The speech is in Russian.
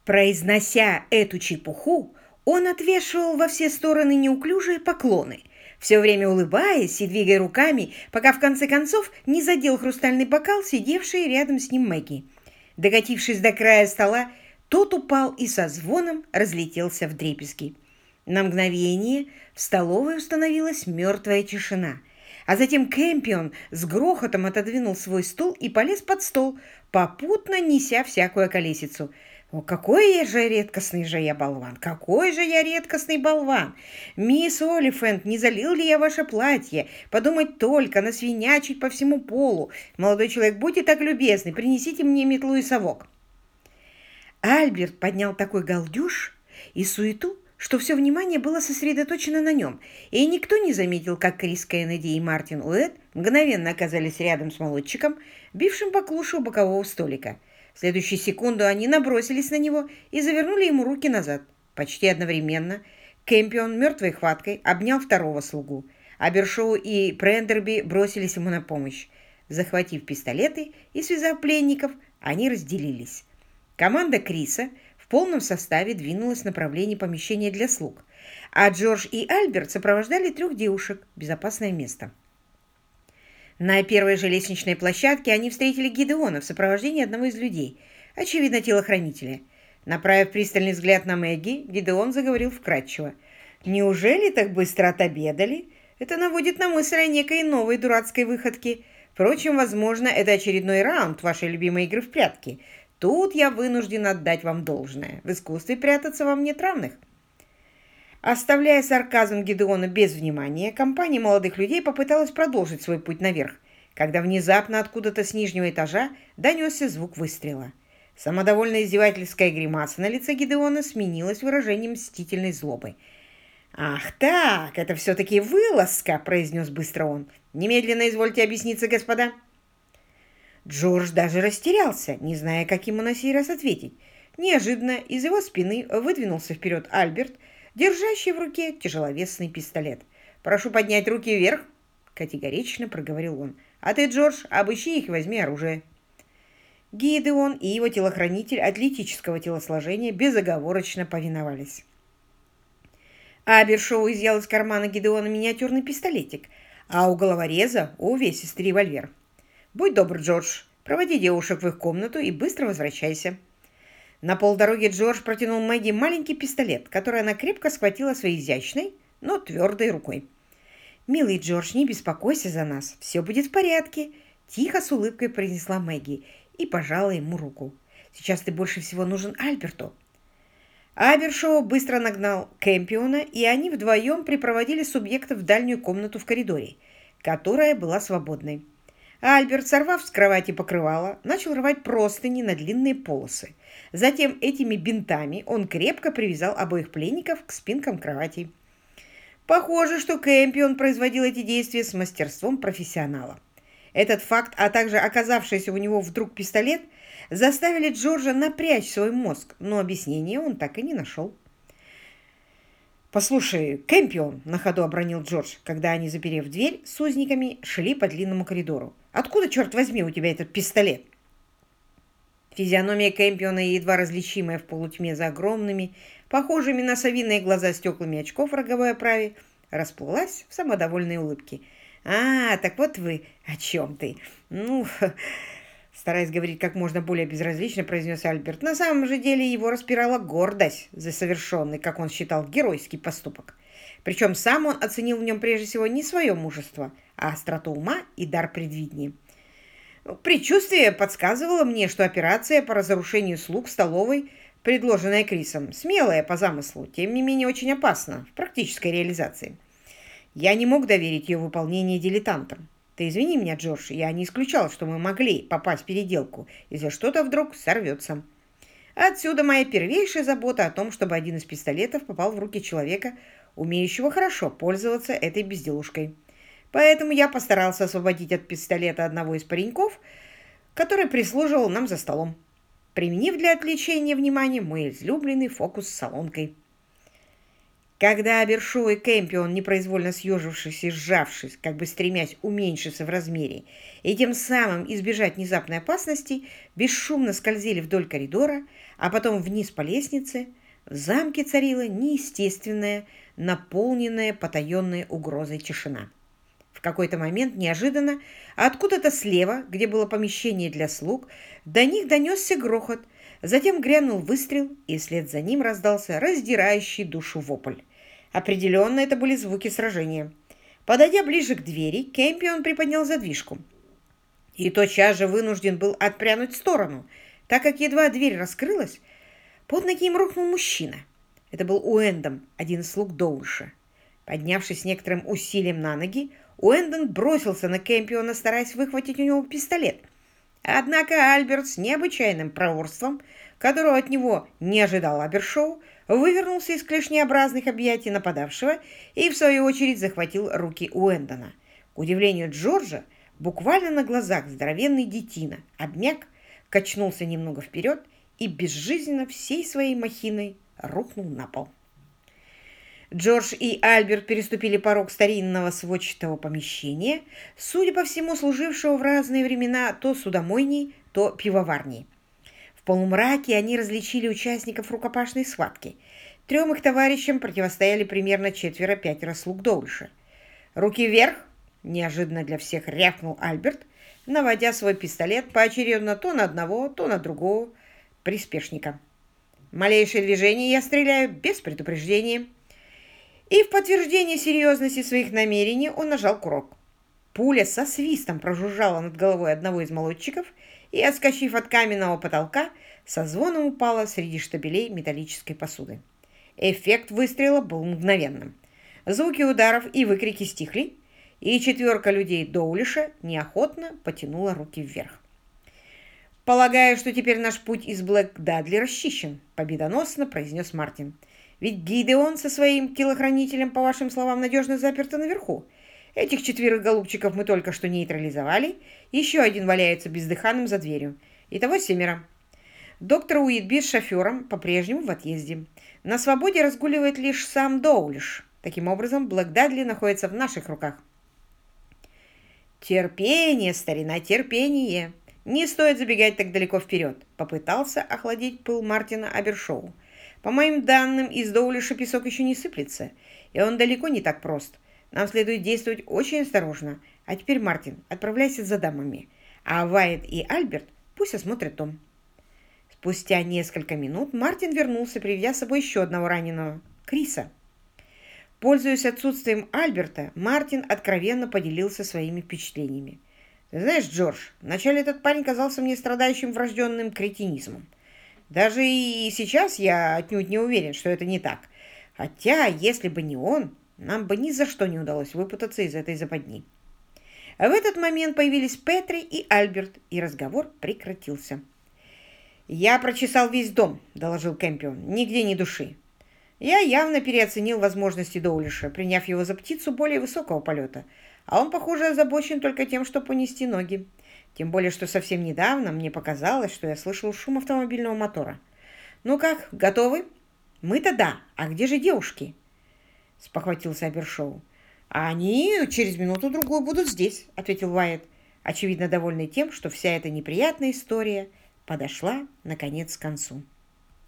Произнося эту чепуху, он отвешивал во все стороны неуклюжие поклоны, все время улыбаясь и двигая руками, пока в конце концов не задел хрустальный бокал, сидевший рядом с ним Мэгги. Докатившись до края стола, тот упал и со звоном разлетелся вдребезги. На мгновение в столовой установилась мертвая тишина, а затем Кэмпион с грохотом отодвинул свой стул и полез под стол, попутно неся всякую околесицу. О, какой я же редкостный же я болван! Какой же я редкостный болван! Мисс Олифант, не залил ли я ваше платье? Подумать только, насвинячить по всему полу. Молодой человек, будьте так любезны, принесите мне метлу и совок. Альберт поднял такой галдеж и суету, что все внимание было сосредоточено на нем, и никто не заметил, как Крис Кеннеди и Мартин Уэд мгновенно оказались рядом с молодчиком, бившим по клушу у бокового столика. В следующую секунду они набросились на него и завернули ему руки назад. Почти одновременно Кэмпион мертвой хваткой обнял второго слугу, а Бершоу и Прендерби бросились ему на помощь. Захватив пистолеты и связав пленников, они разделились. Команда Криса в полном составе двинулась в направлении помещения для слуг, а Джордж и Альберт сопровождали 3 девушек в безопасное место. На первой же лестничной площадке они встретили Гидеона в сопровождении одного из людей, очевидно, телохранителя. Направив пристальный взгляд на Мэгги, Гидеон заговорил вкратчиво. «Неужели так быстро отобедали? Это наводит на мысль о некой новой дурацкой выходке. Впрочем, возможно, это очередной раунд вашей любимой игры в прятки. Тут я вынужден отдать вам должное. В искусстве прятаться вам нет равных». Оставляя сарказм Гидеона без внимания, компания молодых людей попыталась продолжить свой путь наверх, когда внезапно откуда-то с нижнего этажа донесся звук выстрела. Самодовольная издевательская гримаса на лице Гидеона сменилась выражением мстительной злобы. «Ах так, это все-таки вылазка!» – произнес быстро он. «Немедленно извольте объясниться, господа». Джордж даже растерялся, не зная, как ему на сей раз ответить. Неожиданно из его спины выдвинулся вперед Альберт, держащий в руке тяжеловесный пистолет. «Прошу поднять руки вверх!» – категорично проговорил он. «А ты, Джордж, обыщи их и возьми оружие». Гидеон и его телохранитель атлетического телосложения безоговорочно повиновались. Абершоу изъял из кармана Гидеона миниатюрный пистолетик, а у головореза увесистый револьвер. «Будь добр, Джордж, проводи девушек в их комнату и быстро возвращайся». На полдороги Джордж протянул Мэгги маленький пистолет, который она крепко схватила своей изящной, но твердой рукой. «Милый Джордж, не беспокойся за нас, все будет в порядке», – тихо с улыбкой произнесла Мэгги и пожала ему руку. «Сейчас ты больше всего нужен Альберту». Абершоу быстро нагнал Кэмпиона, и они вдвоем припроводили субъекта в дальнюю комнату в коридоре, которая была свободной. Альберт, сорвав с кровати покрывало, начал рвать простыни на длинные полосы. Затем этими бинтами он крепко привязал обоих пленников к спинкам кроватей. Похоже, что Кэмпион производил эти действия с мастерством профессионала. Этот факт, а также оказавшийся у него вдруг пистолет, заставили Джорджа напрячь свой мозг, но объяснения он так и не нашел. «Послушай, Кэмпион», — на ходу обронил Джордж, когда они, заперев дверь с узниками, шли по длинному коридору. «Откуда, черт возьми, у тебя этот пистолет?» Физиономия Кэмпиона, едва различимая в полутьме за огромными, похожими на совиные глаза стеклами очков в роговой оправе, расплылась в самодовольной улыбке. «А, так вот вы о чем ты. Ну, стараясь говорить как можно более безразлично, произнес Альберт. На самом же деле его распирала гордость за совершенный, как он считал, геройский поступок. Причем сам он оценил в нем прежде всего не свое мужество, а остроту ума и дар предвидения. Предчувствие подсказывало мне, что операция по разрушению слуг столовой, предложенная Крисом, смелая по замыслу, тем не менее очень опасна в практической реализации. Я не мог доверить ее выполнение дилетантам. Ты извини меня, Джордж, я не исключал, что мы могли попасть в переделку, если что-то вдруг сорвется. Отсюда моя первейшая забота о том, чтобы один из пистолетов попал в руки человека, умеющего хорошо пользоваться этой безделушкой. Поэтому я постарался освободить от пистолета одного из пареньков, который прислуживал нам за столом, применив для отвлечения внимания мой излюбленный фокус с солонкой. Когда Абершоу и Кэмпион, непроизвольно съежившись и сжавшись, как бы стремясь уменьшиться в размере и тем самым избежать внезапной опасности, бесшумно скользили вдоль коридора, а потом вниз по лестнице, в замке царила неестественная, наполненная потаенной угрозой тишина. В какой-то момент неожиданно откуда-то слева, где было помещение для слуг, до них донесся грохот, затем грянул выстрел, и вслед за ним раздался раздирающий душу вопль. Определенно это были звуки сражения. Подойдя ближе к двери, Кэмпион приподнял задвижку. И тотчас же вынужден был отпрянуть в сторону, так как едва дверь раскрылась, под ноги им рухнул мужчина. Это был Уэндом, один из слуг Доулиша. Поднявшись с некоторым усилием на ноги, Уэндон бросился на Кэмпиона, стараясь выхватить у него пистолет. Однако Альберт с необычайным проворством, которого от него не ожидал Абершоу, вывернулся из клешнеобразных объятий нападавшего и, в свою очередь, захватил руки Уэндона. К удивлению Джорджа, буквально на глазах здоровенный детина обмяк, качнулся немного вперед и безжизненно всей своей махиной рухнул на пол. Джордж и Альберт переступили порог старинного сводчатого помещения, судя по всему, служившего в разные времена то судомойней, то пивоварней. В полумраке они различили участников рукопашной схватки. Трем их товарищам противостояли примерно 4-5 слуг Доулиша. «Руки вверх!» – неожиданно для всех рявкнул Альберт, наводя свой пистолет поочередно то на одного, то на другого приспешника. «Малейшее движение я стреляю без предупреждения». И в подтверждение серьезности своих намерений он нажал курок. Пуля со свистом прожужжала над головой одного из молодчиков и, отскочив от каменного потолка, со звоном упала среди штабелей металлической посуды. Эффект выстрела был мгновенным. Звуки ударов и выкрики стихли, и 4 людей Доулиша неохотно потянула руки вверх. «Полагаю, что теперь наш путь из Блэк-Дадли расчищен», — победоносно произнес Мартин. «Ведь Гидеон со своим телохранителем, по вашим словам, надежно заперты наверху. Этих 4 голубчиков мы только что нейтрализовали, еще один валяется бездыханным за дверью. Итого 7. Доктор Уитби с шофером по-прежнему в отъезде. На свободе разгуливает лишь сам Доулиш. Таким образом, Блэк-Дадли находится в наших руках». «Терпение, старина, терпение! Не стоит забегать так далеко вперед», — попытался охладить пыл Мартина Абершоу. «По моим данным, из Доулиша песок еще не сыплется, и он далеко не так прост. Нам следует действовать очень осторожно. А теперь, Мартин, отправляйся за дамами, а Вайет и Альберт пусть осмотрят дом». Спустя несколько минут Мартин вернулся, приведя с собой еще одного раненого — Криса. Пользуясь отсутствием Альберта, Мартин откровенно поделился своими впечатлениями. «Ты знаешь, Джордж, вначале этот парень казался мне страдающим врожденным кретинизмом. Даже и сейчас я отнюдь не уверен, что это не так. Хотя, если бы не он, нам бы ни за что не удалось выпутаться из этой западни». А в этот момент появились Петри и Альберт, и разговор прекратился. «Я прочесал весь дом», — доложил Кэмпион. «Нигде ни души. Я явно переоценил возможности Доулиша, приняв его за птицу более высокого полета, а он, похоже, озабочен только тем, чтобы понести ноги. Тем более, что совсем недавно мне показалось, что я слышал шум автомобильного мотора. Ну как, готовы?» «Мы-то да. А где же девушки?» — спохватился Абершоу. «А они через минуту-другую будут здесь», — ответил Уайет, очевидно довольный тем, что вся эта неприятная история подошла, наконец, к концу.